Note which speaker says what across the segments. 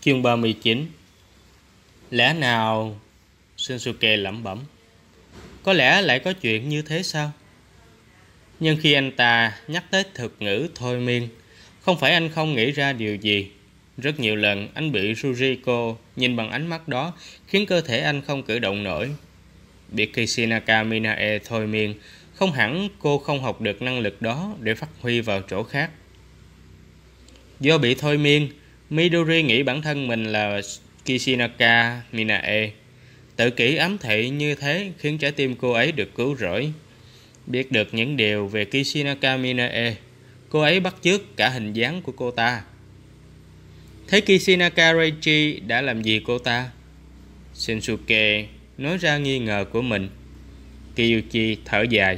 Speaker 1: Chương 39. Lẽ nào? Shinsuke lẩm bẩm. Có lẽ lại có chuyện như thế sao? Nhưng khi anh ta nhắc tới thuật ngữ thôi miên, không phải anh không nghĩ ra điều gì. Rất nhiều lần anh bị Yuriko nhìn bằng ánh mắt đó, khiến cơ thể anh không cử động nổi. Biết Kishinaka Minae thôi miên, không hẳn cô không học được năng lực đó để phát huy vào chỗ khác. Do bị thôi miên, Midori nghĩ bản thân mình là Kishinaka Minae. Tự kỷ ám thị như thế khiến trái tim cô ấy được cứu rỗi. Biết được những điều về Kishinaka Minae, cô ấy bắt chước cả hình dáng của cô ta. Thế Kishinaka Reichi đã làm gì cô ta? Shinsuke nói ra nghi ngờ của mình. Kyuchi thở dài.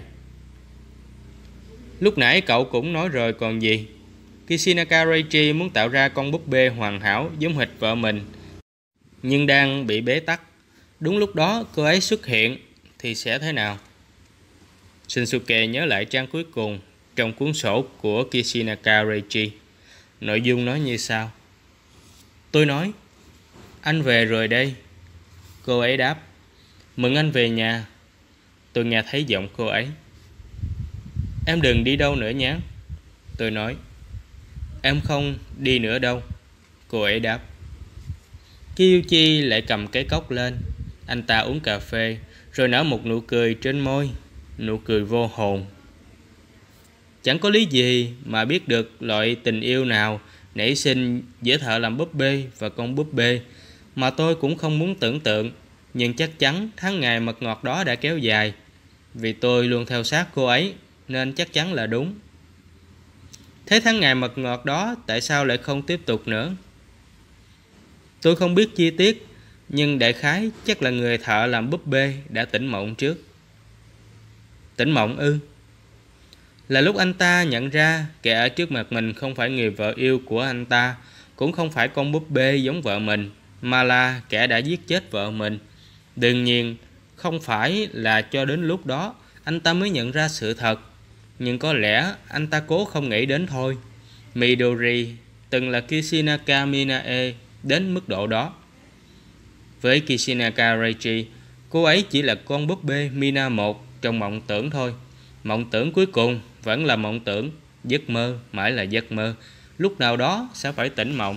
Speaker 1: Lúc nãy cậu cũng nói rồi còn gì. Kishinaka Reichi muốn tạo ra con búp bê hoàn hảo giống hệt vợ mình, nhưng đang bị bế tắc. Đúng lúc đó cô ấy xuất hiện thì sẽ thế nào? Shinsuke nhớ lại trang cuối cùng trong cuốn sổ của Kishinaka Reichi. Nội dung nói như sau. Tôi nói, anh về rồi đây. Cô ấy đáp, mừng anh về nhà. Tôi nghe thấy giọng cô ấy. Em đừng đi đâu nữa nhé. Tôi nói, em không đi nữa đâu. Cô ấy đáp. Kyuchi lại cầm cái cốc lên. Anh ta uống cà phê rồi nở một nụ cười trên môi, nụ cười vô hồn. Chẳng có lý gì mà biết được loại tình yêu nào nảy sinh giữa thợ làm búp bê và con búp bê, mà tôi cũng không muốn tưởng tượng. Nhưng chắc chắn tháng ngày mật ngọt đó đã kéo dài, vì tôi luôn theo sát cô ấy nên chắc chắn là đúng. Thế tháng ngày mật ngọt đó tại sao lại không tiếp tục nữa? Tôi không biết chi tiết, nhưng đại khái chắc là người thợ làm búp bê đã tỉnh mộng trước. Tỉnh mộng ư? Là lúc anh ta nhận ra kẻ ở trước mặt mình không phải người vợ yêu của anh ta, cũng không phải con búp bê giống vợ mình, mà là kẻ đã giết chết vợ mình. Đương nhiên, không phải là cho đến lúc đó anh ta mới nhận ra sự thật, nhưng có lẽ anh ta cố không nghĩ đến thôi. Midori từng là Kishinaka Minae đến mức độ đó. Với Kishinaka Reichi, cô ấy chỉ là con búp bê Mina 1 trong mộng tưởng thôi. Mộng tưởng cuối cùng vẫn là mộng tưởng, giấc mơ mãi là giấc mơ. Lúc nào đó sẽ phải tỉnh mộng.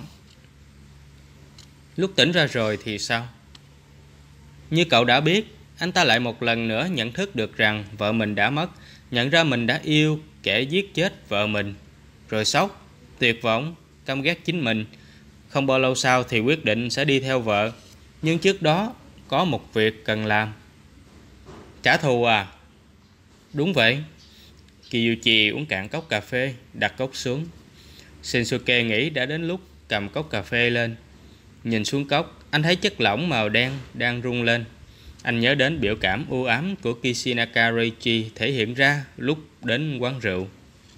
Speaker 1: Lúc tỉnh ra rồi thì sao? Như cậu đã biết, anh ta lại một lần nữa nhận thức được rằng vợ mình đã mất, nhận ra mình đã yêu kẻ giết chết vợ mình. Rồi sốc, tuyệt vọng, căm ghét chính mình. Không bao lâu sau thì quyết định sẽ đi theo vợ. Nhưng trước đó có một việc cần làm. Trả thù à? Đúng vậy. Kyuchi uống cạn cốc cà phê, đặt cốc xuống. Shinsuke nghĩ đã đến lúc cầm cốc cà phê lên. Nhìn xuống cốc, anh thấy chất lỏng màu đen đang rung lên. Anh nhớ đến biểu cảm u ám của Kishinaka Reichi thể hiện ra lúc đến quán rượu.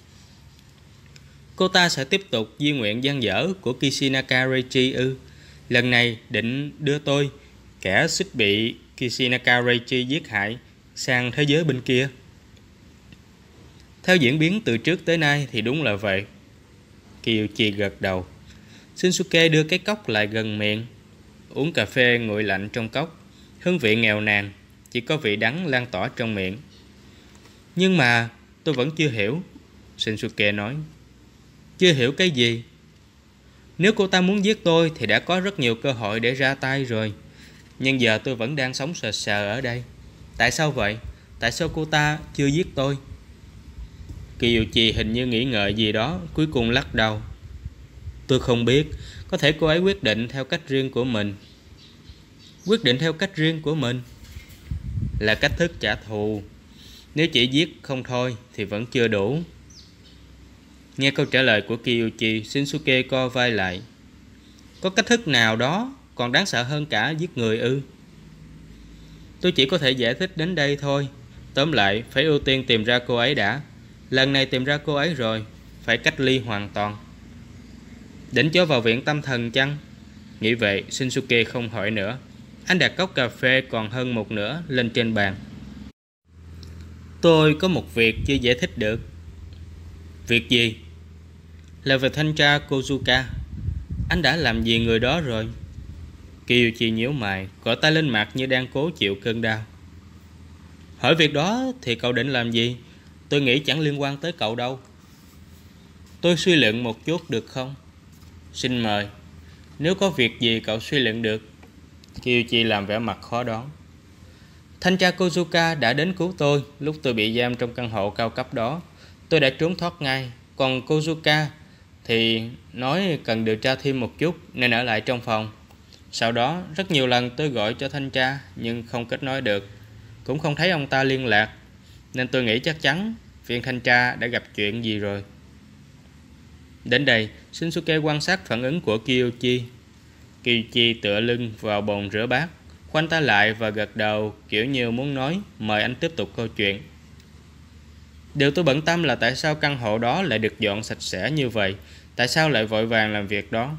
Speaker 1: Cô ta sẽ tiếp tục di nguyện dang dở của Kishinaka Reichi ư? Lần này định đưa tôi, kẻ suýt bị Kishinaka Reichi giết hại, sang thế giới bên kia. Theo diễn biến từ trước tới nay thì đúng là vậy. Kyuchi gật đầu. Shinsuke đưa cái cốc lại gần miệng. Uống cà phê nguội lạnh trong cốc. Hương vị nghèo nàn, chỉ có vị đắng lan tỏa trong miệng. Nhưng mà tôi vẫn chưa hiểu. Shinsuke nói. Chưa hiểu cái gì? Nếu cô ta muốn giết tôi thì đã có rất nhiều cơ hội để ra tay rồi. Nhưng giờ tôi vẫn đang sống sờ sờ ở đây. Tại sao vậy? Tại sao cô ta chưa giết tôi? Kyuchi hình như nghĩ ngợi gì đó, cuối cùng lắc đầu. Tôi không biết, có thể cô ấy quyết định theo cách riêng của mình. Quyết định theo cách riêng của mình là cách thức trả thù. Nếu chỉ giết không thôi thì vẫn chưa đủ. Nghe câu trả lời của Kyuchi, Shinsuke co vai lại. Có cách thức nào đó còn đáng sợ hơn cả giết người ư? Tôi chỉ có thể giải thích đến đây thôi. Tóm lại, phải ưu tiên tìm ra cô ấy đã. Lần này tìm ra cô ấy rồi, phải cách ly hoàn toàn. Định cho vào viện tâm thần chăng? Nghĩ vậy, Shinsuke không hỏi nữa. Anh đặt cốc cà phê còn hơn một nửa lên trên bàn. Tôi có một việc chưa giải thích được. Việc gì? Là về thanh tra Kozuka. Anh đã làm gì người đó rồi? Kiyuchi nhíu mày, gõ tay lên mặt như đang cố chịu cơn đau. Hỏi việc đó thì cậu định làm gì? Tôi nghĩ chẳng liên quan tới cậu đâu. Tôi suy luận một chút được không? Xin mời. Nếu có việc gì cậu suy luận được? Kiyuchi làm vẻ mặt khó đoán. Thanh tra Kozuka đã đến cứu tôi lúc tôi bị giam trong căn hộ cao cấp đó. Tôi đã trốn thoát ngay. Còn Kozuka thì nói cần điều tra thêm một chút nên ở lại trong phòng. Sau đó rất nhiều lần tôi gọi cho thanh tra nhưng không kết nối được. Cũng không thấy ông ta liên lạc. Nên tôi nghĩ chắc chắn viên thanh tra đã gặp chuyện gì rồi. Đến đây, Shinsuke quan sát phản ứng của Kiyuchi. Kiyuchi tựa lưng vào bồn rửa bát, khoanh tay lại và gật đầu kiểu như muốn nói mời anh tiếp tục câu chuyện. Điều tôi bận tâm là tại sao căn hộ đó lại được dọn sạch sẽ như vậy? Tại sao lại vội vàng làm việc đó?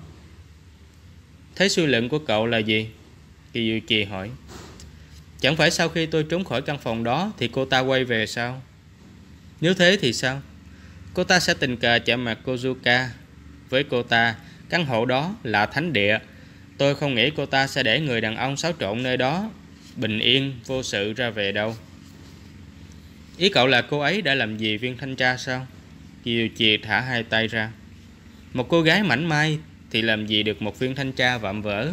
Speaker 1: Thế suy luận của cậu là gì? Kiyuchi hỏi. Chẳng phải sau khi tôi trốn khỏi căn phòng đó thì cô ta quay về sao? Nếu thế thì sao? Cô ta sẽ tình cờ chạm mặt Kozuka. Với cô ta, căn hộ đó là thánh địa. Tôi không nghĩ cô ta sẽ để người đàn ông xáo trộn nơi đó bình yên, vô sự ra về đâu. Ý cậu là cô ấy đã làm gì viên thanh tra sao? Kiyuchi thả hai tay ra. Một cô gái mảnh mai thì làm gì được một viên thanh tra vạm vỡ?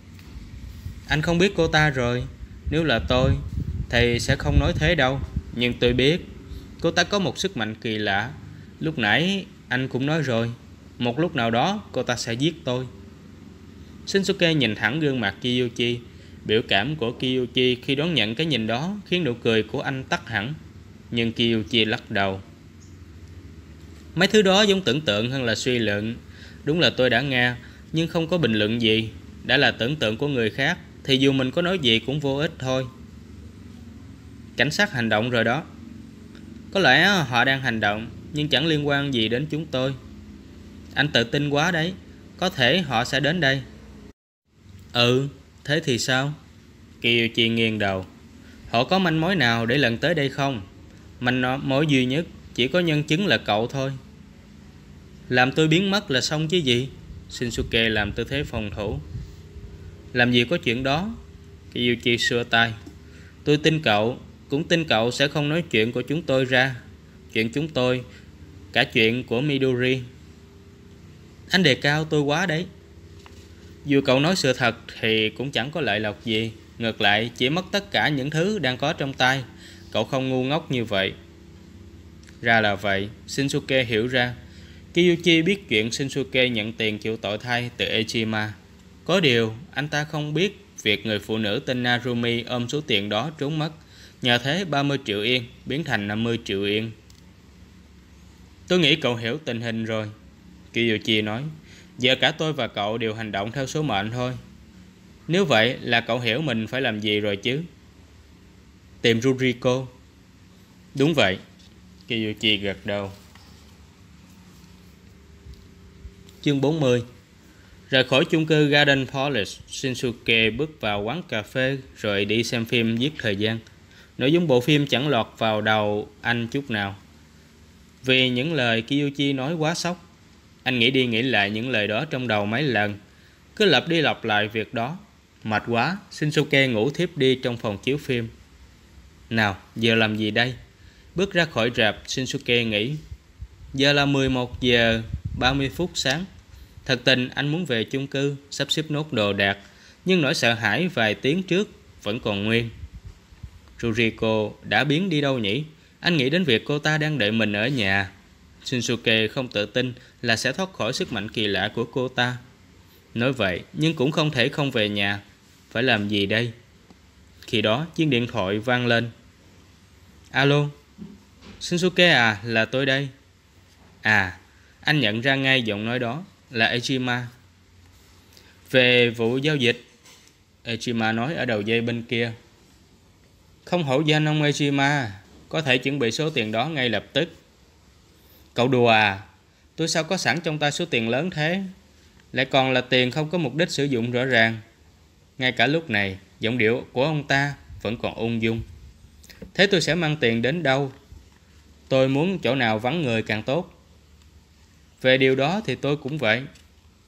Speaker 1: Anh không biết cô ta rồi. Nếu là tôi thì sẽ không nói thế đâu. Nhưng tôi biết cô ta có một sức mạnh kỳ lạ. Lúc nãy anh cũng nói rồi, một lúc nào đó cô ta sẽ giết tôi. Shinsuke nhìn thẳng gương mặt Kiyuchi. Biểu cảm của Kiyuchi khi đón nhận cái nhìn đó khiến nụ cười của anh tắt hẳn. Nhưng Kiyuchi lắc đầu. Mấy thứ đó giống tưởng tượng hơn là suy luận. Đúng là tôi đã nghe, nhưng không có bình luận gì. Đã là tưởng tượng của người khác thì dù mình có nói gì cũng vô ích thôi. Cảnh sát hành động rồi đó. Có lẽ họ đang hành động, nhưng chẳng liên quan gì đến chúng tôi. Anh tự tin quá đấy. Có thể họ sẽ đến đây. Ừ, thế thì sao? Kiyuchi nghiêng đầu. Họ có manh mối nào để lần tới đây không? Manh mối duy nhất chỉ có nhân chứng là cậu thôi. Làm tôi biến mất là xong chứ gì? Shinsuke làm tư thế phòng thủ. Làm gì có chuyện đó? Kiyuchi xua tay. Tôi tin cậu, cũng tin cậu sẽ không nói chuyện của chúng tôi ra. Chuyện chúng tôi, cả chuyện của Midori. Anh đề cao tôi quá đấy. Dù cậu nói sự thật thì cũng chẳng có lợi lộc gì. Ngược lại chỉ mất tất cả những thứ đang có trong tay. Cậu không ngu ngốc như vậy. Ra là vậy. Shinsuke hiểu ra. Kiyuchi biết chuyện Shinsuke nhận tiền chịu tội thay từ Ejima. Có điều anh ta không biết việc người phụ nữ tên Narumi ôm số tiền đó trốn mất. Nhờ thế 30 triệu yên biến thành 50 triệu yên. Tôi nghĩ cậu hiểu tình hình rồi, Kiyuchi nói. Giờ cả tôi và cậu đều hành động theo số mệnh thôi. Nếu vậy là cậu hiểu mình phải làm gì rồi chứ? Tìm Ruriko. Đúng vậy, Kiyuchi gật đầu. Chương 40. Rời khỏi chung cư Garden Palace, Shinsuke bước vào quán cà phê rồi đi xem phim giết thời gian. Nội dung bộ phim chẳng lọt vào đầu anh chút nào. Vì những lời Kiyuchi nói quá sốc. Anh nghĩ đi nghĩ lại những lời đó trong đầu mấy lần. Cứ lặp đi lặp lại việc đó. Mệt quá, Shinsuke ngủ thiếp đi trong phòng chiếu phim. Nào, giờ làm gì đây? Bước ra khỏi rạp, Shinsuke nghĩ. Giờ là 11 giờ 30 phút sáng. Thật tình anh muốn về chung cư, sắp xếp nốt đồ đạc. Nhưng nỗi sợ hãi vài tiếng trước vẫn còn nguyên. Ruriko đã biến đi đâu nhỉ? Anh nghĩ đến việc cô ta đang đợi mình ở nhà. Shinsuke không tự tin là sẽ thoát khỏi sức mạnh kỳ lạ của cô ta. Nói vậy nhưng cũng không thể không về nhà. Phải làm gì đây? Khi đó chiếc điện thoại vang lên. Alo, Shinsuke à, là tôi đây. À, anh nhận ra ngay giọng nói đó là Ejima. Về vụ giao dịch, Ejima nói ở đầu dây bên kia. Không hổ danh ông Ejima, có thể chuẩn bị số tiền đó ngay lập tức. Cậu đùa à? Tôi sao có sẵn trong tay số tiền lớn thế? Lại còn là tiền không có mục đích sử dụng rõ ràng. Ngay cả lúc này, giọng điệu của ông ta vẫn còn ung dung. Thế tôi sẽ mang tiền đến đâu? Tôi muốn chỗ nào vắng người càng tốt. Về điều đó thì tôi cũng vậy.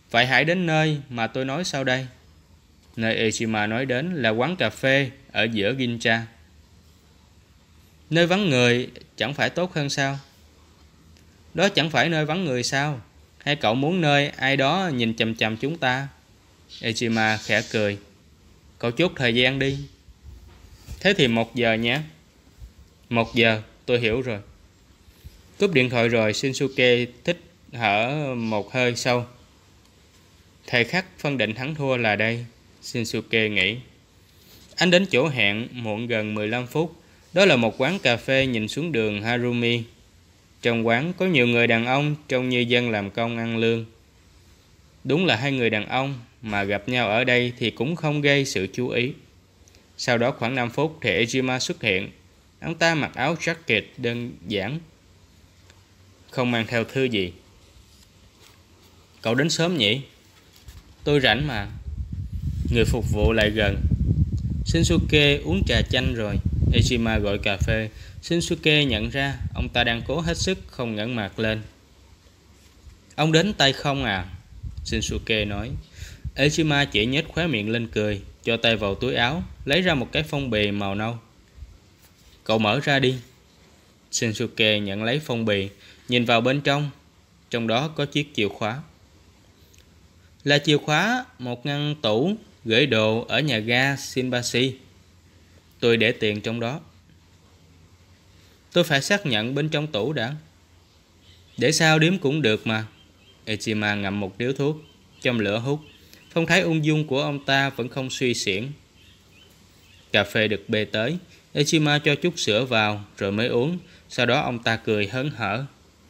Speaker 1: Vậy hãy đến nơi mà tôi nói sau đây. Nơi Ejima nói đến là quán cà phê ở giữa Ginza. Nơi vắng người chẳng phải tốt hơn sao? Đó chẳng phải nơi vắng người sao? Hay cậu muốn nơi ai đó nhìn chằm chằm chúng ta? Ejima khẽ cười. Cậu chốt thời gian đi. Thế thì 1 giờ nhé. 1 giờ, tôi hiểu rồi. Cúp điện thoại rồi, Shinsuke thích thở một hơi sâu. Thời khắc phân định thắng thua là đây, Shinsuke nghĩ. Anh đến chỗ hẹn muộn gần 15 phút. Đó là một quán cà phê nhìn xuống đường Harumi. Trong quán có nhiều người đàn ông trông như dân làm công ăn lương. Đúng là hai người đàn ông mà gặp nhau ở đây thì cũng không gây sự chú ý. Sau đó khoảng 5 phút thì Ejima xuất hiện. Ông ta mặc áo jacket đơn giản, không mang theo thứ gì. Cậu đến sớm nhỉ? Tôi rảnh mà. Người phục vụ lại gần. Shinsuke uống trà chanh rồi. Ejima gọi cà phê. Shinsuke nhận ra ông ta đang cố hết sức không ngẩng mặt lên. Ông đến tay không à? Shinsuke nói. Ejima chỉ nhếch khóe miệng lên cười, cho tay vào túi áo, lấy ra một cái phong bì màu nâu. Cậu mở ra đi. Shinsuke nhận lấy phong bì, nhìn vào bên trong. Trong đó có chiếc chìa khóa. Là chìa khóa một ngăn tủ gửi đồ ở nhà ga Shinbashi. Tôi để tiền trong đó. Tôi phải xác nhận bên trong tủ đã. Để sao điếm cũng được mà. Ejima ngậm một điếu thuốc, châm lửa hút. Phong thái ung dung của ông ta vẫn không suy xiển. Cà phê được bê tới. Ejima cho chút sữa vào rồi mới uống. Sau đó ông ta cười hớn hở.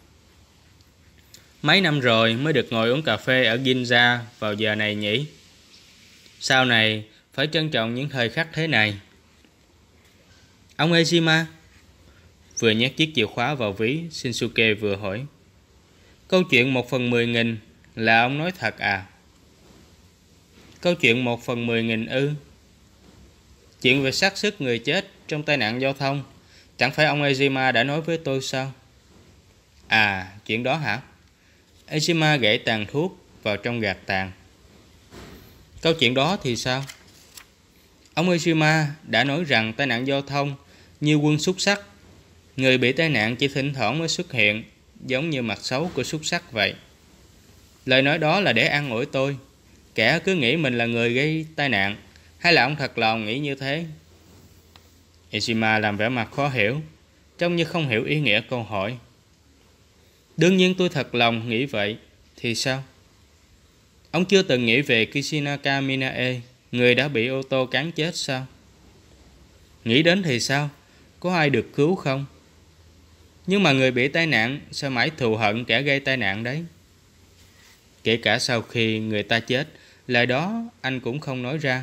Speaker 1: Mấy năm rồi mới được ngồi uống cà phê ở Ginza vào giờ này nhỉ? Sau này phải trân trọng những thời khắc thế này. Ông Ejima vừa nhét chiếc chìa khóa vào ví, Shinsuke vừa hỏi. Câu chuyện 1/10.000 là ông nói thật à? Câu chuyện 1/10.000 ư? Chuyện về xác suất người chết trong tai nạn giao thông, chẳng phải ông Ejima đã nói với tôi sao? À, chuyện đó hả? Ejima gãy tàn thuốc vào trong gạt tàn. Câu chuyện đó thì sao? Ông Ejima đã nói rằng tai nạn giao thông như quân xúc xắc. Người bị tai nạn chỉ thỉnh thoảng mới xuất hiện, giống như mặt xấu của xúc xắc vậy. Lời nói đó là để an ủi tôi. Kẻ cứ nghĩ mình là người gây tai nạn. Hay là ông thật lòng nghĩ như thế? Ejima làm vẻ mặt khó hiểu, trông như không hiểu ý nghĩa câu hỏi. Đương nhiên tôi thật lòng nghĩ vậy. Thì sao? Ông chưa từng nghĩ về Kishinaka Minae, người đã bị ô tô cán chết sao? Nghĩ đến thì sao? Có ai được cứu không? Nhưng mà người bị tai nạn sao mãi thù hận kẻ gây tai nạn đấy? Kể cả sau khi người ta chết, lời đó anh cũng không nói ra.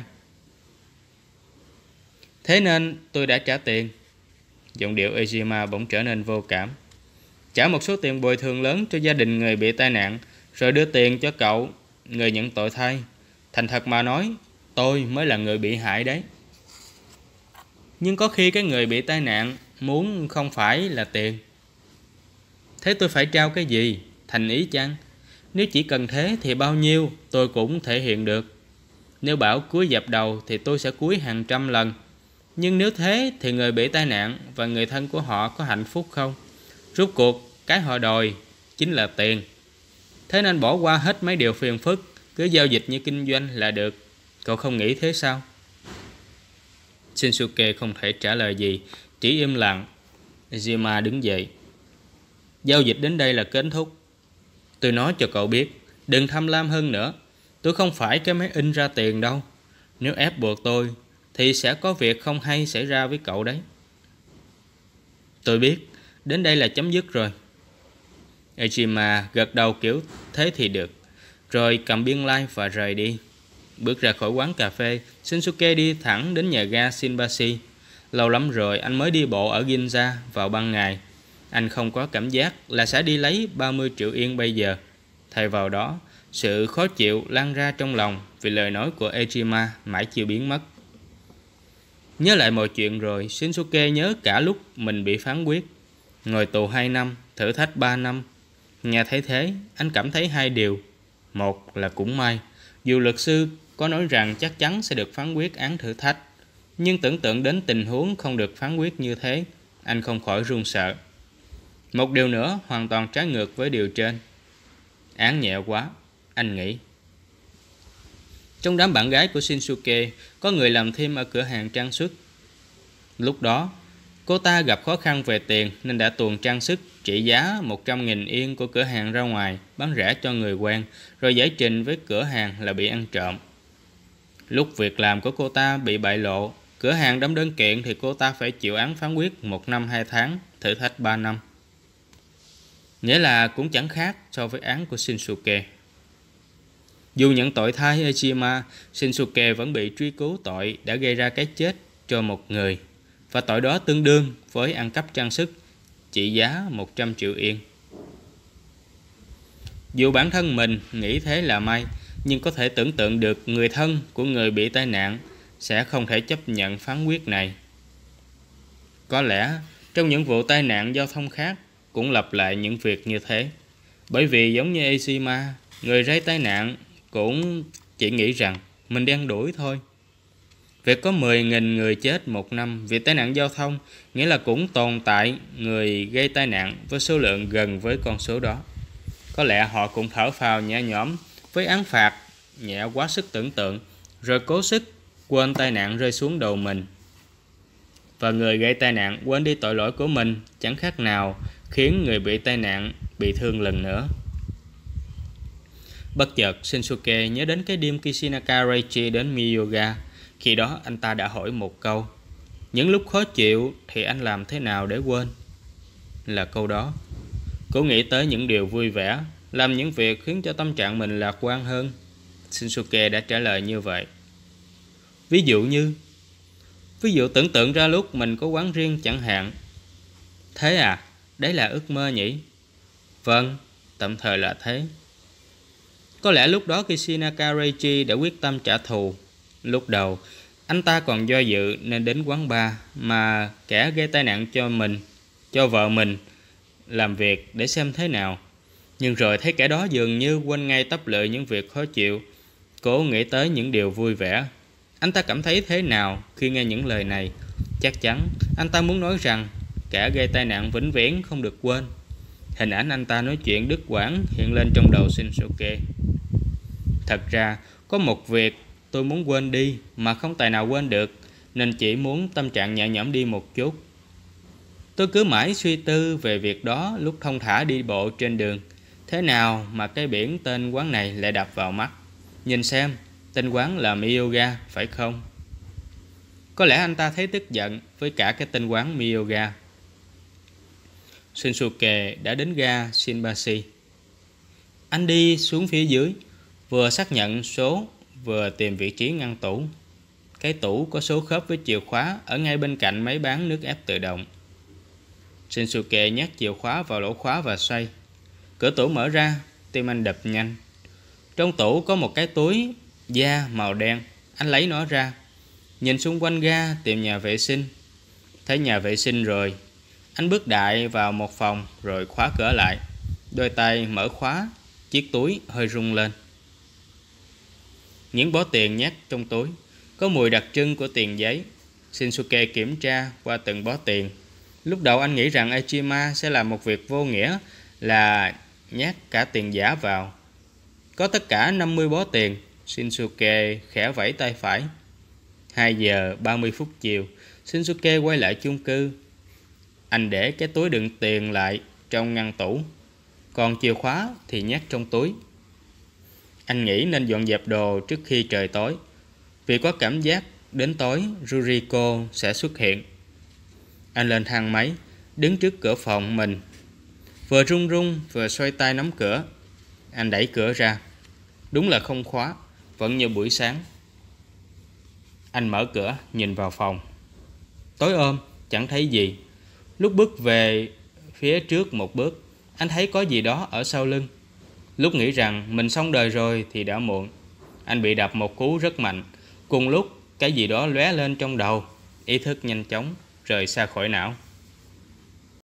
Speaker 1: Thế nên tôi đã trả tiền. Giọng điệu Ejima bỗng trở nên vô cảm. Trả một số tiền bồi thường lớn cho gia đình người bị tai nạn, rồi đưa tiền cho cậu, người nhận tội thay. Thành thật mà nói, tôi mới là người bị hại đấy. Nhưng có khi cái người bị tai nạn muốn không phải là tiền. Thế tôi phải trao cái gì? Thành ý chăng? Nếu chỉ cần thế thì bao nhiêu tôi cũng thể hiện được. Nếu bảo cúi dập đầu thì tôi sẽ cúi hàng trăm lần. Nhưng nếu thế thì người bị tai nạn và người thân của họ có hạnh phúc không? Rốt cuộc cái họ đòi chính là tiền. Thế nên bỏ qua hết mấy điều phiền phức, cứ giao dịch như kinh doanh là được. Cậu không nghĩ thế sao? Shinsuke không thể trả lời gì, chỉ im lặng. Ejima đứng dậy. Giao dịch đến đây là kết thúc. Tôi nói cho cậu biết, đừng tham lam hơn nữa. Tôi không phải cái máy in ra tiền đâu. Nếu ép buộc tôi thì sẽ có việc không hay xảy ra với cậu đấy. Tôi biết, đến đây là chấm dứt rồi. Ejima gật đầu kiểu thế thì được, rồi cầm biên lai like và rời đi. Bước ra khỏi quán cà phê, Shinsuke đi thẳng đến nhà ga Shinbashi. Lâu lắm rồi anh mới đi bộ ở Ginza vào ban ngày. Anh không có cảm giác là sẽ đi lấy 30 triệu yên bây giờ. Thay vào đó, sự khó chịu lan ra trong lòng vì lời nói của Ejima mãi chưa biến mất. Nhớ lại mọi chuyện rồi, Shinsuke nhớ cả lúc mình bị phán quyết. Ngồi tù 2 năm, thử thách 3 năm. Nghe thấy thế, anh cảm thấy hai điều. Một là cũng may, dù luật sư có nói rằng chắc chắn sẽ được phán quyết án thử thách, nhưng tưởng tượng đến tình huống không được phán quyết như thế, anh không khỏi run sợ. Một điều nữa hoàn toàn trái ngược với điều trên. Án nhẹ quá, anh nghĩ. Trong đám bạn gái của Shinsuke, có người làm thêm ở cửa hàng trang sức. Lúc đó, cô ta gặp khó khăn về tiền nên đã tuồn trang sức trị giá 100.000 yên của cửa hàng ra ngoài, bán rẻ cho người quen, rồi giải trình với cửa hàng là bị ăn trộm. Lúc việc làm của cô ta bị bại lộ, cửa hàng đóng đơn kiện thì cô ta phải chịu án phán quyết 1 năm 2 tháng, thử thách 3 năm. Nghĩa là cũng chẳng khác so với án của Shinsuke. Dù nhận tội thay Ejima, Shinsuke vẫn bị truy cứu tội đã gây ra cái chết cho một người, và tội đó tương đương với ăn cắp trang sức trị giá 100 triệu yên. Dù bản thân mình nghĩ thế là may, nhưng có thể tưởng tượng được người thân của người bị tai nạn sẽ không thể chấp nhận phán quyết này. Có lẽ trong những vụ tai nạn giao thông khác cũng lặp lại những việc như thế, bởi vì giống như Ejima, người gây tai nạn cũng chỉ nghĩ rằng mình đang đuổi thôi. Việc có 10.000 người chết một năm vì tai nạn giao thông nghĩa là cũng tồn tại người gây tai nạn với số lượng gần với con số đó. Có lẽ họ cũng thở phào nhẹ nhõm với án phạt nhẹ quá sức tưởng tượng, rồi cố sức quên tai nạn rơi xuống đầu mình. Và người gây tai nạn quên đi tội lỗi của mình chẳng khác nào khiến người bị tai nạn bị thương lần nữa. Bất chợt, Shinsuke nhớ đến cái đêm Kishinaka Reichi đến Miyoga. Khi đó anh ta đã hỏi một câu: những lúc khó chịu thì anh làm thế nào để quên? Là câu đó. Cô nghĩ tới những điều vui vẻ, làm những việc khiến cho tâm trạng mình lạc quan hơn. Shinsuke đã trả lời như vậy. Ví dụ tưởng tượng ra lúc mình có quán riêng chẳng hạn. Thế à, đấy là ước mơ nhỉ? Vâng, tạm thời là thế. Có lẽ lúc đó Kishinaka Reichi đã quyết tâm trả thù. Lúc đầu, anh ta còn do dự nên đến quán bar mà kẻ gây tai nạn cho vợ mình làm việc để xem thế nào. Nhưng rồi thấy kẻ đó dường như quên ngay tấp lự những việc khó chịu, cố nghĩ tới những điều vui vẻ. Anh ta cảm thấy thế nào khi nghe những lời này? Chắc chắn anh ta muốn nói rằng kẻ gây tai nạn vĩnh viễn không được quên. Hình ảnh anh ta nói chuyện đứt quãng hiện lên trong đầu Shinsuke. Thật ra, có một việc tôi muốn quên đi mà không tài nào quên được, nên chỉ muốn tâm trạng nhẹ nhõm đi một chút. Tôi cứ mãi suy tư về việc đó lúc thong thả đi bộ trên đường. Thế nào mà cái biển tên quán này lại đập vào mắt? Nhìn xem, tên quán là Miyoga, phải không? Có lẽ anh ta thấy tức giận với cả cái tên quán Miyoga. Shinsuke đã đến ga Shinbashi. Anh đi xuống phía dưới, vừa xác nhận số, vừa tìm vị trí ngăn tủ. Cái tủ có số khớp với chìa khóa ở ngay bên cạnh máy bán nước ép tự động. Shinsuke nhét chìa khóa vào lỗ khóa và xoay. Cửa tủ mở ra, tim anh đập nhanh. Trong tủ có một cái túi da màu đen. Anh lấy nó ra, nhìn xung quanh ga tìm nhà vệ sinh. Thấy nhà vệ sinh rồi, anh bước đại vào một phòng rồi khóa cửa lại. Đôi tay mở khóa, chiếc túi hơi rung lên. Những bó tiền nhét trong túi, có mùi đặc trưng của tiền giấy. Shinsuke kiểm tra qua từng bó tiền. Lúc đầu anh nghĩ rằng Ejima sẽ làm một việc vô nghĩa là nhét cả tiền giả vào. Có tất cả 50 bó tiền. Shinsuke khẽ vẫy tay phải. 2 giờ 30 phút chiều, Shinsuke quay lại chung cư. Anh để cái túi đựng tiền lại trong ngăn tủ, còn chìa khóa thì nhét trong túi. Anh nghĩ nên dọn dẹp đồ trước khi trời tối, vì có cảm giác đến tối Ruriko sẽ xuất hiện. Anh lên thang máy, đứng trước cửa phòng mình, vừa run run vừa xoay tay nắm cửa. Anh đẩy cửa ra. Đúng là không khóa, vẫn như buổi sáng. Anh mở cửa nhìn vào phòng. Tối ôm, chẳng thấy gì. Lúc bước về phía trước một bước, anh thấy có gì đó ở sau lưng. Lúc nghĩ rằng mình xong đời rồi thì đã muộn. Anh bị đập một cú rất mạnh. Cùng lúc cái gì đó lóe lên trong đầu. Ý thức nhanh chóng rời xa khỏi não.